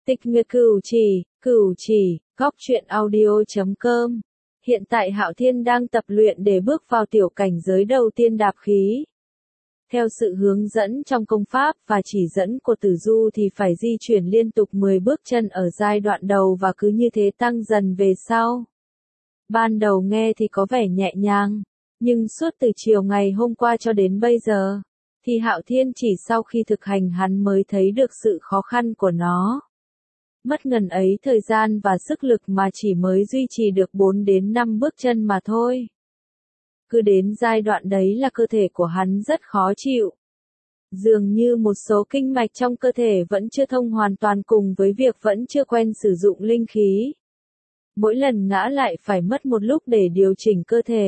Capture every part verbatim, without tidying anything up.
Tịch Nguyệt Cửu Chỉ, Cửu Chỉ, góc truyện audio chấm com. Hiện tại Hạo Thiên đang tập luyện để bước vào tiểu cảnh giới đầu tiên đạp khí. Theo sự hướng dẫn trong công pháp và chỉ dẫn của Tử Du thì phải di chuyển liên tục mười bước chân ở giai đoạn đầu và cứ như thế tăng dần về sau. Ban đầu nghe thì có vẻ nhẹ nhàng, nhưng suốt từ chiều ngày hôm qua cho đến bây giờ, thì Hạo Thiên chỉ sau khi thực hành hắn mới thấy được sự khó khăn của nó. Mất ngần ấy thời gian và sức lực mà chỉ mới duy trì được bốn đến năm bước chân mà thôi. Cứ đến giai đoạn đấy là cơ thể của hắn rất khó chịu. Dường như một số kinh mạch trong cơ thể vẫn chưa thông hoàn toàn cùng với việc vẫn chưa quen sử dụng linh khí. Mỗi lần ngã lại phải mất một lúc để điều chỉnh cơ thể.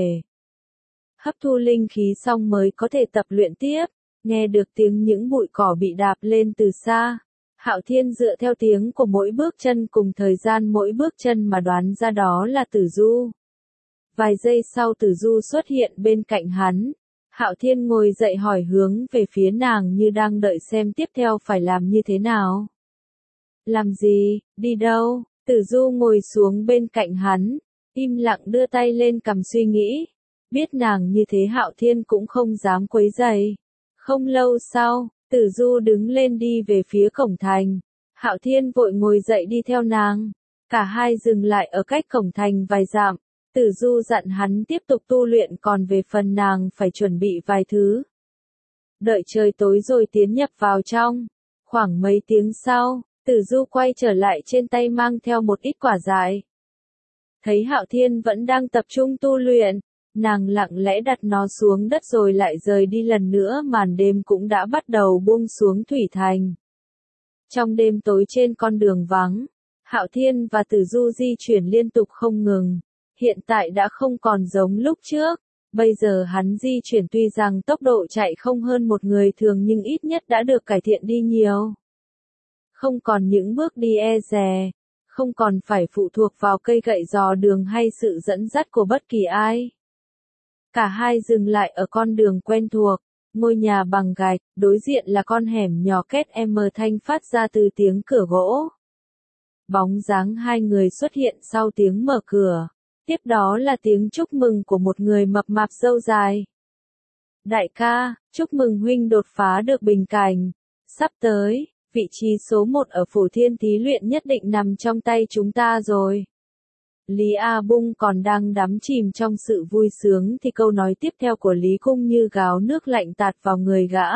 Hấp thu linh khí xong mới có thể tập luyện tiếp, nghe được tiếng những bụi cỏ bị đạp lên từ xa. Hạo Thiên dựa theo tiếng của mỗi bước chân cùng thời gian mỗi bước chân mà đoán ra đó là Tử Du. Vài giây sau Tử Du xuất hiện bên cạnh hắn. Hạo Thiên ngồi dậy hỏi hướng về phía nàng như đang đợi xem tiếp theo phải làm như thế nào. Làm gì, đi đâu? Tử Du ngồi xuống bên cạnh hắn, im lặng đưa tay lên cằm suy nghĩ. Biết nàng như thế Hạo Thiên cũng không dám quấy rầy. Không lâu sau, Tử Du đứng lên đi về phía cổng thành. Hạo Thiên vội ngồi dậy đi theo nàng. Cả hai dừng lại ở cách cổng thành vài dặm. Tử Du dặn hắn tiếp tục tu luyện, còn về phần nàng phải chuẩn bị vài thứ. Đợi trời tối rồi tiến nhập vào trong. Khoảng mấy tiếng sau, Tử Du quay trở lại trên tay mang theo một ít quả dại. Thấy Hạo Thiên vẫn đang tập trung tu luyện, nàng lặng lẽ đặt nó xuống đất rồi lại rời đi lần nữa. Màn đêm cũng đã bắt đầu buông xuống thủy thành. Trong đêm tối trên con đường vắng, Hạo Thiên và Tử Du di chuyển liên tục không ngừng. Hiện tại đã không còn giống lúc trước. Bây giờ hắn di chuyển tuy rằng tốc độ chạy không hơn một người thường nhưng ít nhất đã được cải thiện đi nhiều. Không còn những bước đi e dè, không còn phải phụ thuộc vào cây gậy dò đường hay sự dẫn dắt của bất kỳ ai. Cả hai dừng lại ở con đường quen thuộc, ngôi nhà bằng gạch, đối diện là con hẻm nhỏ két em thanh phát ra từ tiếng cửa gỗ. Bóng dáng hai người xuất hiện sau tiếng mở cửa, tiếp đó là tiếng chúc mừng của một người mập mạp râu dài. Đại ca, chúc mừng huynh đột phá được bình cảnh, sắp tới, vị trí số một ở phủ thiên thí luyện nhất định nằm trong tay chúng ta rồi. Lý A Bung còn đang đắm chìm trong sự vui sướng thì câu nói tiếp theo của Lý Cung như gáo nước lạnh tạt vào người gã.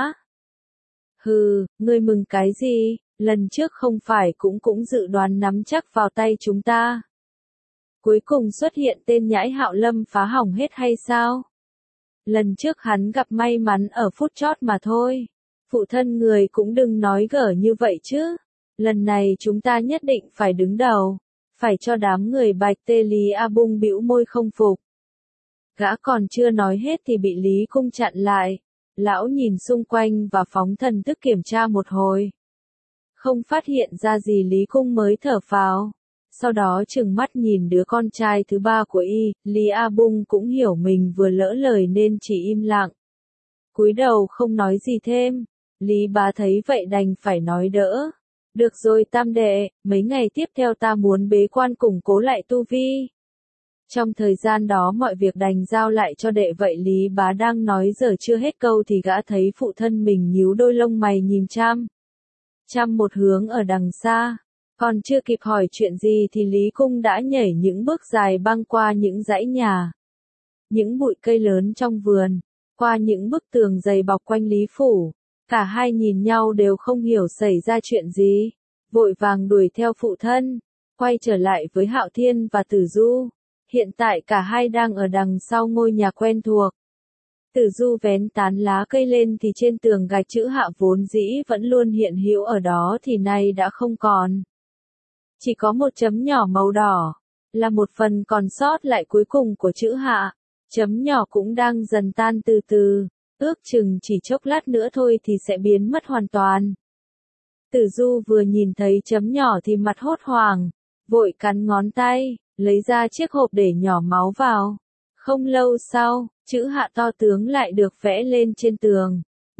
Hừ, ngươi mừng cái gì, lần trước không phải cũng cũng dự đoán nắm chắc vào tay chúng ta. Cuối cùng xuất hiện tên nhãi Hạo Lâm phá hỏng hết hay sao? Lần trước hắn gặp may mắn ở phút chót mà thôi. Phụ thân người cũng đừng nói gở như vậy chứ. Lần này chúng ta nhất định phải đứng đầu. Phải cho đám người Bạch Tê. Lý A Bung bĩu môi không phục. Gã còn chưa nói hết thì bị Lý Cung chặn lại. Lão nhìn xung quanh và phóng thần thức kiểm tra một hồi. Không phát hiện ra gì Lý Cung mới thở phào. Sau đó trừng mắt nhìn đứa con trai thứ ba của y, Lý A Bung cũng hiểu mình vừa lỡ lời nên chỉ im lặng. Cúi đầu không nói gì thêm. Lý Bá thấy vậy đành phải nói đỡ. Được rồi tam đệ, mấy ngày tiếp theo ta muốn bế quan củng cố lại tu vi. Trong thời gian đó mọi việc đành giao lại cho đệ. Vậy Lý Bá đang nói giờ chưa hết câu thì gã thấy phụ thân mình nhíu đôi lông mày nhìn chăm. Chăm một hướng ở đằng xa. Còn chưa kịp hỏi chuyện gì thì Lý Cung đã nhảy những bước dài băng qua những dãy nhà. Những bụi cây lớn trong vườn. Qua những bức tường dày bọc quanh Lý Phủ. Cả hai nhìn nhau đều không hiểu xảy ra chuyện gì. Vội vàng đuổi theo phụ thân. Quay trở lại với Hạo Thiên và Tử Du. Hiện tại cả hai đang ở đằng sau ngôi nhà quen thuộc. Tử Du vén tán lá cây lên thì trên tường gạch chữ Hạ vốn dĩ vẫn luôn hiện hữu ở đó thì nay đã không còn. Chỉ có một chấm nhỏ màu đỏ, là một phần còn sót lại cuối cùng của chữ Hạ. Chấm nhỏ cũng đang dần tan từ từ, ước chừng chỉ chốc lát nữa thôi thì sẽ biến mất hoàn toàn. Tử Du vừa nhìn thấy chấm nhỏ thì mặt hốt hoảng, vội cắn ngón tay, lấy ra chiếc hộp để nhỏ máu vào. Không lâu sau, chữ Hạ to tướng lại được vẽ lên trên tường.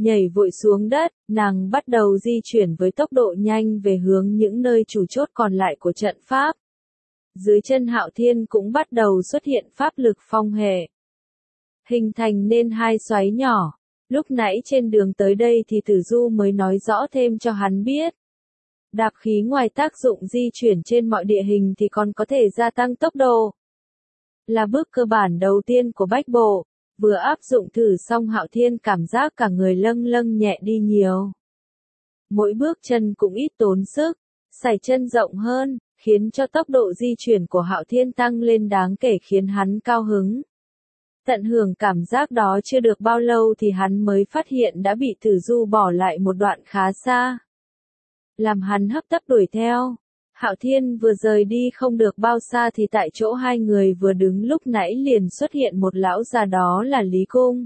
Nhảy vội xuống đất, nàng bắt đầu di chuyển với tốc độ nhanh về hướng những nơi chủ chốt còn lại của trận pháp. Dưới chân Hạo Thiên cũng bắt đầu xuất hiện pháp lực phong hệ. Hình thành nên hai xoáy nhỏ. Lúc nãy trên đường tới đây thì Tử Du mới nói rõ thêm cho hắn biết. Đạp khí ngoài tác dụng di chuyển trên mọi địa hình thì còn có thể gia tăng tốc độ. Là bước cơ bản đầu tiên của bách bộ. Vừa áp dụng thử xong Hạo Thiên cảm giác cả người lâng lâng nhẹ đi nhiều. Mỗi bước chân cũng ít tốn sức, sải chân rộng hơn, khiến cho tốc độ di chuyển của Hạo Thiên tăng lên đáng kể khiến hắn cao hứng. Tận hưởng cảm giác đó chưa được bao lâu thì hắn mới phát hiện đã bị Tử Du bỏ lại một đoạn khá xa. Làm hắn hấp tấp đuổi theo. Hạo Thiên vừa rời đi không được bao xa thì tại chỗ hai người vừa đứng lúc nãy liền xuất hiện một lão già, đó là Lý Cung.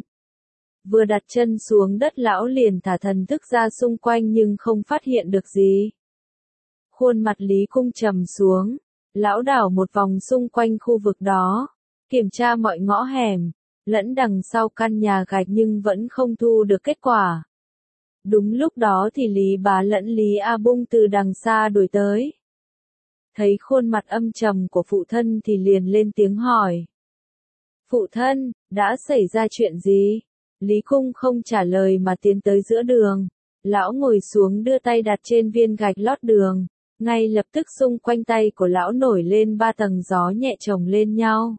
Vừa đặt chân xuống đất lão liền thả thần thức ra xung quanh nhưng không phát hiện được gì. Khuôn mặt Lý Cung trầm xuống, lão đảo một vòng xung quanh khu vực đó, kiểm tra mọi ngõ hẻm, lẫn đằng sau căn nhà gạch nhưng vẫn không thu được kết quả. Đúng lúc đó thì Lý Bá lẫn Lý A Bung từ đằng xa đuổi tới. Thấy khuôn mặt âm trầm của phụ thân thì liền lên tiếng hỏi. Phụ thân, đã xảy ra chuyện gì? Lý Cung không trả lời mà tiến tới giữa đường. Lão ngồi xuống đưa tay đặt trên viên gạch lót đường. Ngay lập tức xung quanh tay của lão nổi lên ba tầng gió nhẹ chồng lên nhau.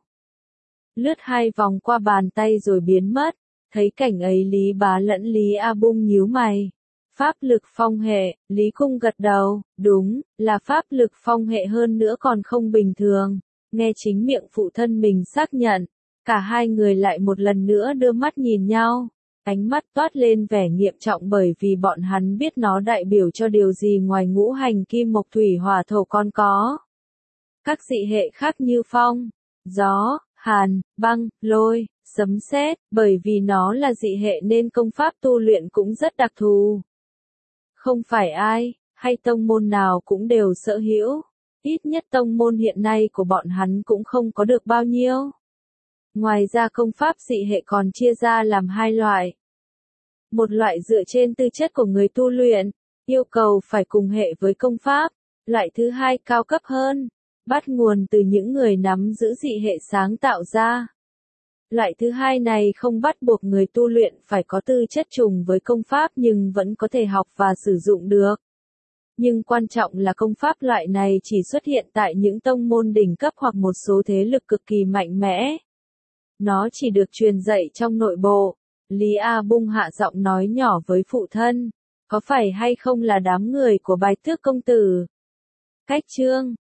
Lướt hai vòng qua bàn tay rồi biến mất. Thấy cảnh ấy Lý Bá lẫn Lý A Bung nhíu mày. Pháp lực phong hệ, Lý Cung gật đầu, đúng, là pháp lực phong hệ hơn nữa còn không bình thường. Nghe chính miệng phụ thân mình xác nhận, cả hai người lại một lần nữa đưa mắt nhìn nhau. Ánh mắt toát lên vẻ nghiêm trọng bởi vì bọn hắn biết nó đại biểu cho điều gì ngoài ngũ hành kim mộc thủy hỏa thổ còn có. Các dị hệ khác như phong, gió, hàn, băng, lôi, sấm sét, bởi vì nó là dị hệ nên công pháp tu luyện cũng rất đặc thù. Không phải ai, hay tông môn nào cũng đều sở hữu. Ít nhất tông môn hiện nay của bọn hắn cũng không có được bao nhiêu. Ngoài ra công pháp dị hệ còn chia ra làm hai loại. Một loại dựa trên tư chất của người tu luyện, yêu cầu phải cùng hệ với công pháp. Loại thứ hai cao cấp hơn, bắt nguồn từ những người nắm giữ dị hệ sáng tạo ra. Loại thứ hai này không bắt buộc người tu luyện phải có tư chất trùng với công pháp nhưng vẫn có thể học và sử dụng được. Nhưng quan trọng là công pháp loại này chỉ xuất hiện tại những tông môn đỉnh cấp hoặc một số thế lực cực kỳ mạnh mẽ. Nó chỉ được truyền dạy trong nội bộ. Lý A Bung hạ giọng nói nhỏ với phụ thân. Có phải hay không là đám người của Bạch Tước công tử? Cách chương